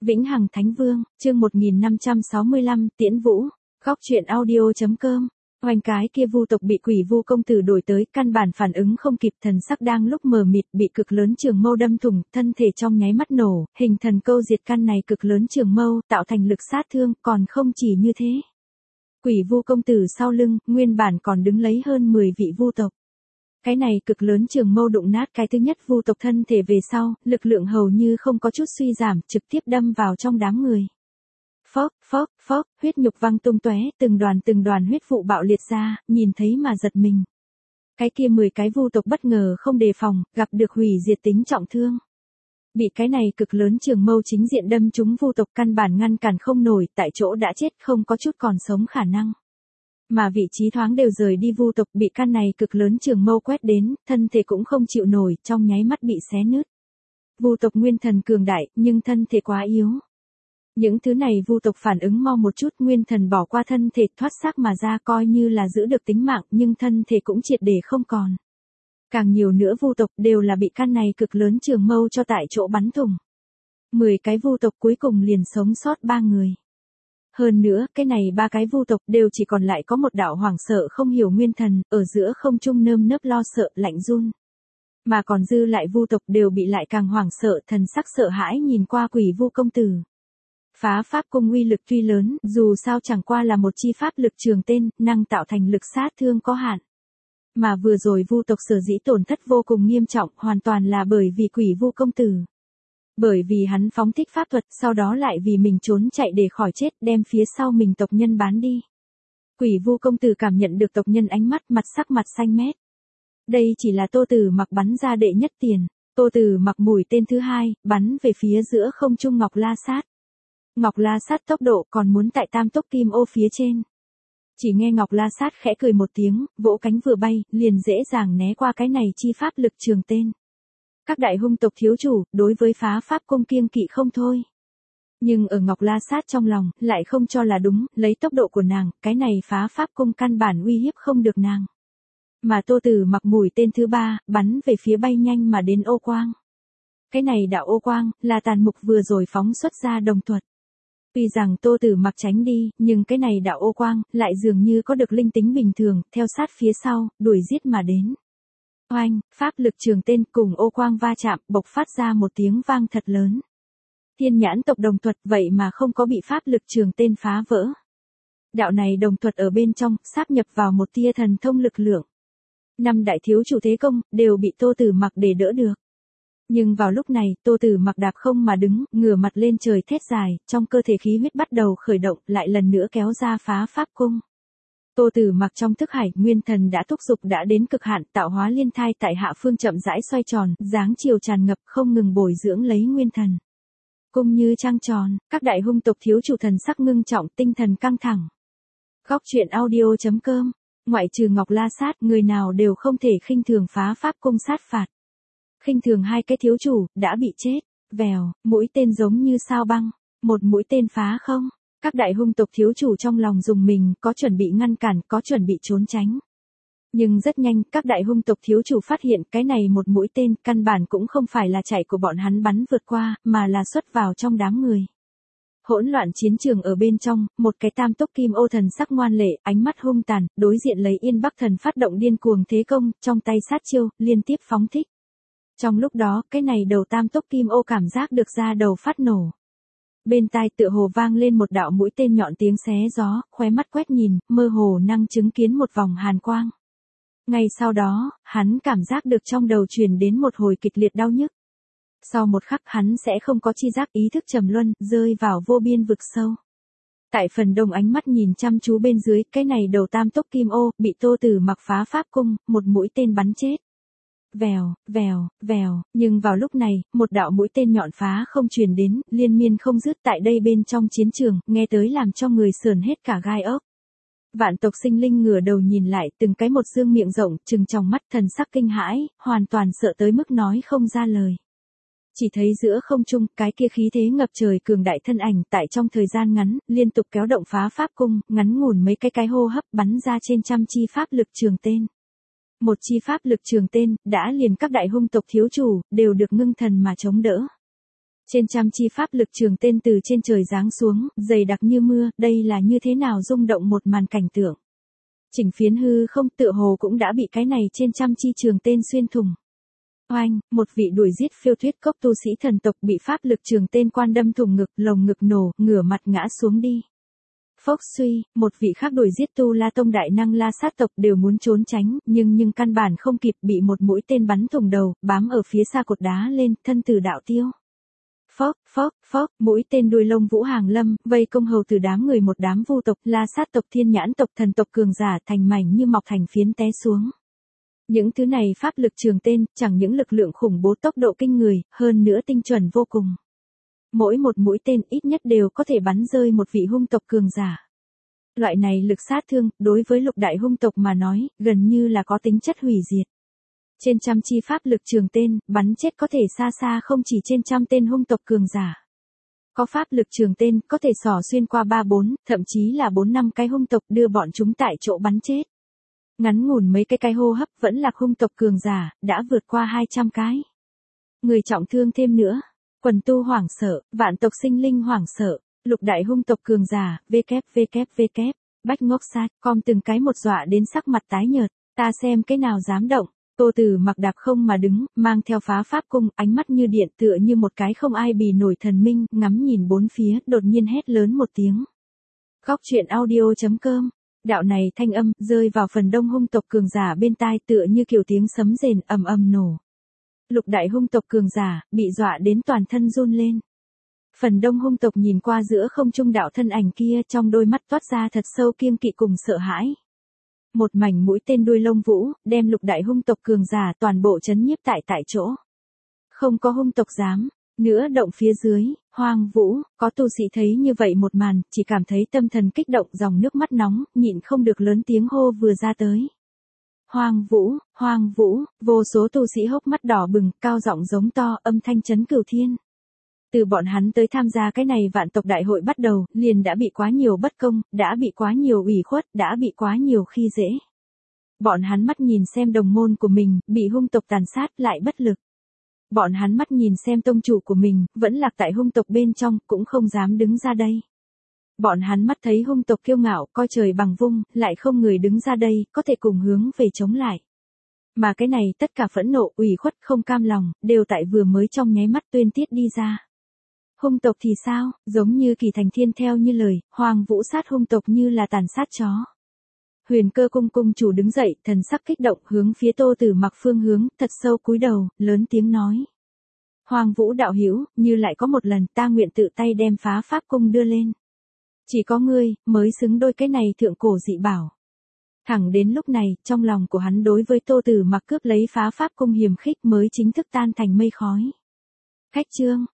Vĩnh Hằng Thánh Vương, chương 1565, Tiễn Vũ, Góc truyện audio.com. Hoành cái kia vu tộc bị Quỷ Vu công tử đổi tới, căn bản phản ứng không kịp, thần sắc đang lúc mờ mịt, bị cực lớn trường mâu đâm thủng, thân thể trong nháy mắt nổ, hình thần câu diệt căn này cực lớn trường mâu, tạo thành lực sát thương, còn không chỉ như thế. Quỷ Vu công tử sau lưng, nguyên bản còn đứng lấy hơn 10 vị vu tộc. Cái này cực lớn trường mâu đụng nát cái thứ nhất vu tộc thân thể về sau, lực lượng hầu như không có chút suy giảm, trực tiếp đâm vào trong đám người. Phốc, phốc, phốc, huyết nhục văng tung tóe, từng đoàn huyết vụ bạo liệt ra, nhìn thấy mà giật mình. Cái kia 10 cái vu tộc bất ngờ không đề phòng, gặp được hủy diệt tính trọng thương. Bị cái này cực lớn trường mâu chính diện đâm trúng vu tộc căn bản ngăn cản không nổi, tại chỗ đã chết không có chút còn sống khả năng. Mà vị trí thoáng đều rời đi vu tộc bị căn này cực lớn trường mâu quét đến, thân thể cũng không chịu nổi, trong nháy mắt bị xé nứt. Vu tộc nguyên thần cường đại, nhưng thân thể quá yếu. Những thứ này vu tộc phản ứng mau một chút, nguyên thần bỏ qua thân thể thoát xác mà ra, coi như là giữ được tính mạng, nhưng thân thể cũng triệt để không còn. Càng nhiều nữa vu tộc đều là bị căn này cực lớn trường mâu cho tại chỗ bắn thủng. 10 cái vu tộc cuối cùng liền sống sót 3 người. Hơn nữa, cái này 3 cái vu tộc đều chỉ còn lại có một đạo hoảng sợ không hiểu nguyên thần, ở giữa không trung nơm nớp lo sợ, lạnh run. Mà còn dư lại vu tộc đều bị lại càng hoảng sợ, thần sắc sợ hãi nhìn qua Quỷ Vu công tử. Phá pháp cung uy lực tuy lớn, dù sao chẳng qua là một chi pháp lực trường tên, năng tạo thành lực sát thương có hạn. Mà vừa rồi vu tộc sở dĩ tổn thất vô cùng nghiêm trọng, hoàn toàn là bởi vì Quỷ Vu công tử. Bởi vì hắn phóng thích pháp thuật, sau đó lại vì mình trốn chạy để khỏi chết, đem phía sau mình tộc nhân bán đi. Quỷ Vu công tử cảm nhận được tộc nhân ánh mắt, sắc mặt xanh mét. Đây chỉ là Tô Tử Mặc bắn ra đệ nhất tiền. Tô Tử Mặc mũi tên thứ hai, bắn về phía giữa không trung Ngọc La Sát. Ngọc La Sát tốc độ còn muốn tại tam tốc kim ô phía trên. Chỉ nghe Ngọc La Sát khẽ cười một tiếng, vỗ cánh vừa bay, liền dễ dàng né qua cái này chi pháp lực trường tên. Các đại hung tộc thiếu chủ, đối với phá pháp cung kiêng kỵ không thôi. Nhưng ở Ngọc La Sát trong lòng, lại không cho là đúng, lấy tốc độ của nàng, cái này phá pháp cung căn bản uy hiếp không được nàng. Mà Tô Tử Mặc mũi tên thứ 3, bắn về phía bay nhanh mà đến ô quang. Cái này đạo ô quang, là Tàn Mục vừa rồi phóng xuất ra đồng thuật. Tuy rằng Tô Tử Mặc tránh đi, nhưng cái này đạo ô quang, lại dường như có được linh tính bình thường, theo sát phía sau, đuổi giết mà đến. Oanh, pháp lực trường tên cùng ô quang va chạm, bộc phát ra một tiếng vang thật lớn. Thiên nhãn tộc đồng thuật vậy mà không có bị pháp lực trường tên phá vỡ. Đạo này đồng thuật ở bên trong, sáp nhập vào một tia thần thông lực lượng. 5 đại thiếu chủ thế công, đều bị Tô Tử Mặc để đỡ được. Nhưng vào lúc này, Tô Tử Mặc đạp không mà đứng, ngửa mặt lên trời thét dài, trong cơ thể khí huyết bắt đầu khởi động, lại lần nữa kéo ra phá pháp cung. Tô Tử Mặc trong thức hải, nguyên thần đã thúc dục đã đến cực hạn, tạo hóa liên thai tại hạ phương chậm rãi xoay tròn, dáng chiều tràn ngập, không ngừng bồi dưỡng lấy nguyên thần. Cung như trăng tròn, các đại hung tộc thiếu chủ thần sắc ngưng trọng, tinh thần căng thẳng. Góc truyện audio.com. Ngoại trừ Ngọc La Sát, người nào đều không thể khinh thường phá pháp cung sát phạt. Khinh thường 2 cái thiếu chủ, đã bị chết. Vèo, mũi tên giống như sao băng. Một mũi tên phá không. Các đại hung tộc thiếu chủ trong lòng dùng mình, có chuẩn bị ngăn cản, có chuẩn bị trốn tránh. Nhưng rất nhanh, các đại hung tộc thiếu chủ phát hiện cái này một mũi tên, căn bản cũng không phải là chạy của bọn hắn bắn vượt qua, mà là xuất vào trong đám người. Hỗn loạn chiến trường ở bên trong, một cái tam tốc kim ô thần sắc ngoan lệ, ánh mắt hung tàn, đối diện lấy Yên Bắc thần phát động điên cuồng thế công, trong tay sát chiêu, liên tiếp phóng thích. Trong lúc đó, cái này đầu tam tốc kim ô cảm giác được ra đầu phát nổ. Bên tai tựa hồ vang lên một đạo mũi tên nhọn tiếng xé gió, khóe mắt quét nhìn, mơ hồ năng chứng kiến một vòng hàn quang. Ngay sau đó, hắn cảm giác được trong đầu truyền đến một hồi kịch liệt đau nhức. Sau một khắc hắn sẽ không có chi giác, ý thức trầm luân, rơi vào vô biên vực sâu. Tại phần đông ánh mắt nhìn chăm chú bên dưới, cái này đầu tam tốc kim ô, bị Tô Tử Mặc phá pháp cung, một mũi tên bắn chết. Vèo, vèo, vèo, nhưng vào lúc này, một đạo mũi tên nhọn phá không truyền đến, liên miên không dứt tại đây bên trong chiến trường, nghe tới làm cho người sởn hết cả gai ốc. Vạn tộc sinh linh ngửa đầu nhìn lại, từng cái một dương miệng rộng, trừng trong mắt, thần sắc kinh hãi, hoàn toàn sợ tới mức nói không ra lời. Chỉ thấy giữa không trung, cái kia khí thế ngập trời cường đại thân ảnh tại trong thời gian ngắn, liên tục kéo động phá pháp cung, ngắn ngủn mấy cái hô hấp bắn ra trên trăm chi pháp lực trường tên. Một chi pháp lực trường tên, đã liền các đại hung tộc thiếu chủ, đều được ngưng thần mà chống đỡ. Trên trăm chi pháp lực trường tên từ trên trời giáng xuống, dày đặc như mưa, đây là như thế nào rung động một màn cảnh tượng. Chỉnh phiến hư không tựa hồ cũng đã bị cái này trên trăm chi trường tên xuyên thủng. Oanh, một vị đuổi giết phiêu thuyết cốc tu sĩ thần tộc bị pháp lực trường tên quan đâm thủng ngực, lồng ngực nổ, ngửa mặt ngã xuống đi. Phốc suy, một vị khác đuổi giết tu la tông đại năng la sát tộc đều muốn trốn tránh, nhưng căn bản không kịp, bị một mũi tên bắn thủng đầu, bám ở phía xa cột đá lên, thân tử đạo tiêu. Phốc, mũi tên đuôi lông vũ hàng lâm, vây công hầu từ đám người một đám vu tộc, la sát tộc, thiên nhãn tộc, thần tộc cường giả thành mảnh như mọc thành phiến té xuống. Những thứ này pháp lực trường tên, chẳng những lực lượng khủng bố tốc độ kinh người, hơn nữa tinh chuẩn vô cùng. Mỗi một mũi tên ít nhất đều có thể bắn rơi một vị hung tộc cường giả. Loại này lực sát thương, đối với lục đại hung tộc mà nói, gần như là có tính chất hủy diệt. Trên trăm chi pháp lực trường tên, bắn chết có thể xa xa không chỉ trên trăm tên hung tộc cường giả. Có pháp lực trường tên, có thể xỏ xuyên qua 3-4, thậm chí là 4-5 cái hung tộc đưa bọn chúng tại chỗ bắn chết. Ngắn ngủn mấy cái hô hấp vẫn là hung tộc cường giả, đã vượt qua 200 cái. Người trọng thương thêm nữa. Quần tu hoảng sợ, vạn tộc sinh linh hoảng sợ, lục đại hung tộc cường giả, www, bách ngốc sát, com từng cái một dọa đến sắc mặt tái nhợt, ta xem cái nào dám động. Tô Tử Mặc đạp không mà đứng, mang theo phá pháp cung, ánh mắt như điện tựa như một cái không ai bì nổi thần minh, ngắm nhìn bốn phía, đột nhiên hét lớn một tiếng. Góc truyện audio.com. Đạo này thanh âm rơi vào phần đông hung tộc cường giả bên tai tựa như kiểu tiếng sấm rền ầm ầm nổ. Lục đại hung tộc cường giả bị dọa đến toàn thân run lên. Phần đông hung tộc nhìn qua giữa không trung đạo thân ảnh kia, trong đôi mắt toát ra thật sâu kiêng kỵ cùng sợ hãi. Một mảnh mũi tên đuôi lông vũ, đem lục đại hung tộc cường giả toàn bộ chấn nhiếp tại chỗ. Không có hung tộc dám nữa động phía dưới. Hoang Vũ, có tu sĩ thấy như vậy một màn, chỉ cảm thấy tâm thần kích động, dòng nước mắt nóng, nhịn không được lớn tiếng hô vừa ra tới. Hoang Vũ, vô số tu sĩ hốc mắt đỏ bừng, cao giọng giống to, âm thanh chấn cửu thiên. Từ bọn hắn tới tham gia cái này vạn tộc đại hội bắt đầu, liền đã bị quá nhiều bất công, đã bị quá nhiều ủy khuất, đã bị quá nhiều khi dễ. Bọn hắn mắt nhìn xem đồng môn của mình, bị hung tộc tàn sát lại bất lực. Bọn hắn mắt nhìn xem tông chủ của mình, vẫn lạc tại hung tộc bên trong, cũng không dám đứng ra đây. Bọn hắn mắt thấy hung tộc kiêu ngạo, coi trời bằng vung, lại không người đứng ra đây, có thể cùng hướng về chống lại. Mà cái này tất cả phẫn nộ, ủy khuất, không cam lòng, đều tại vừa mới trong nháy mắt tuyên tiết đi ra. Hung tộc thì sao, giống như Kỳ Thành Thiên theo như lời, Hoàng Vũ sát hung tộc như là tàn sát chó. Huyền Cơ cung cung chủ đứng dậy, thần sắc kích động, hướng phía Tô Tử Mặc phương hướng, thật sâu cúi đầu, lớn tiếng nói. Hoàng Vũ đạo hữu, như lại có một lần, ta nguyện tự tay đem phá pháp cung đưa lên. Chỉ có ngươi, mới xứng đôi cái này thượng cổ dị bảo. Thẳng đến lúc này, trong lòng của hắn đối với Tô Tử Mặc cướp lấy phá pháp cung hiềm khích mới chính thức tan thành mây khói. Khách chương,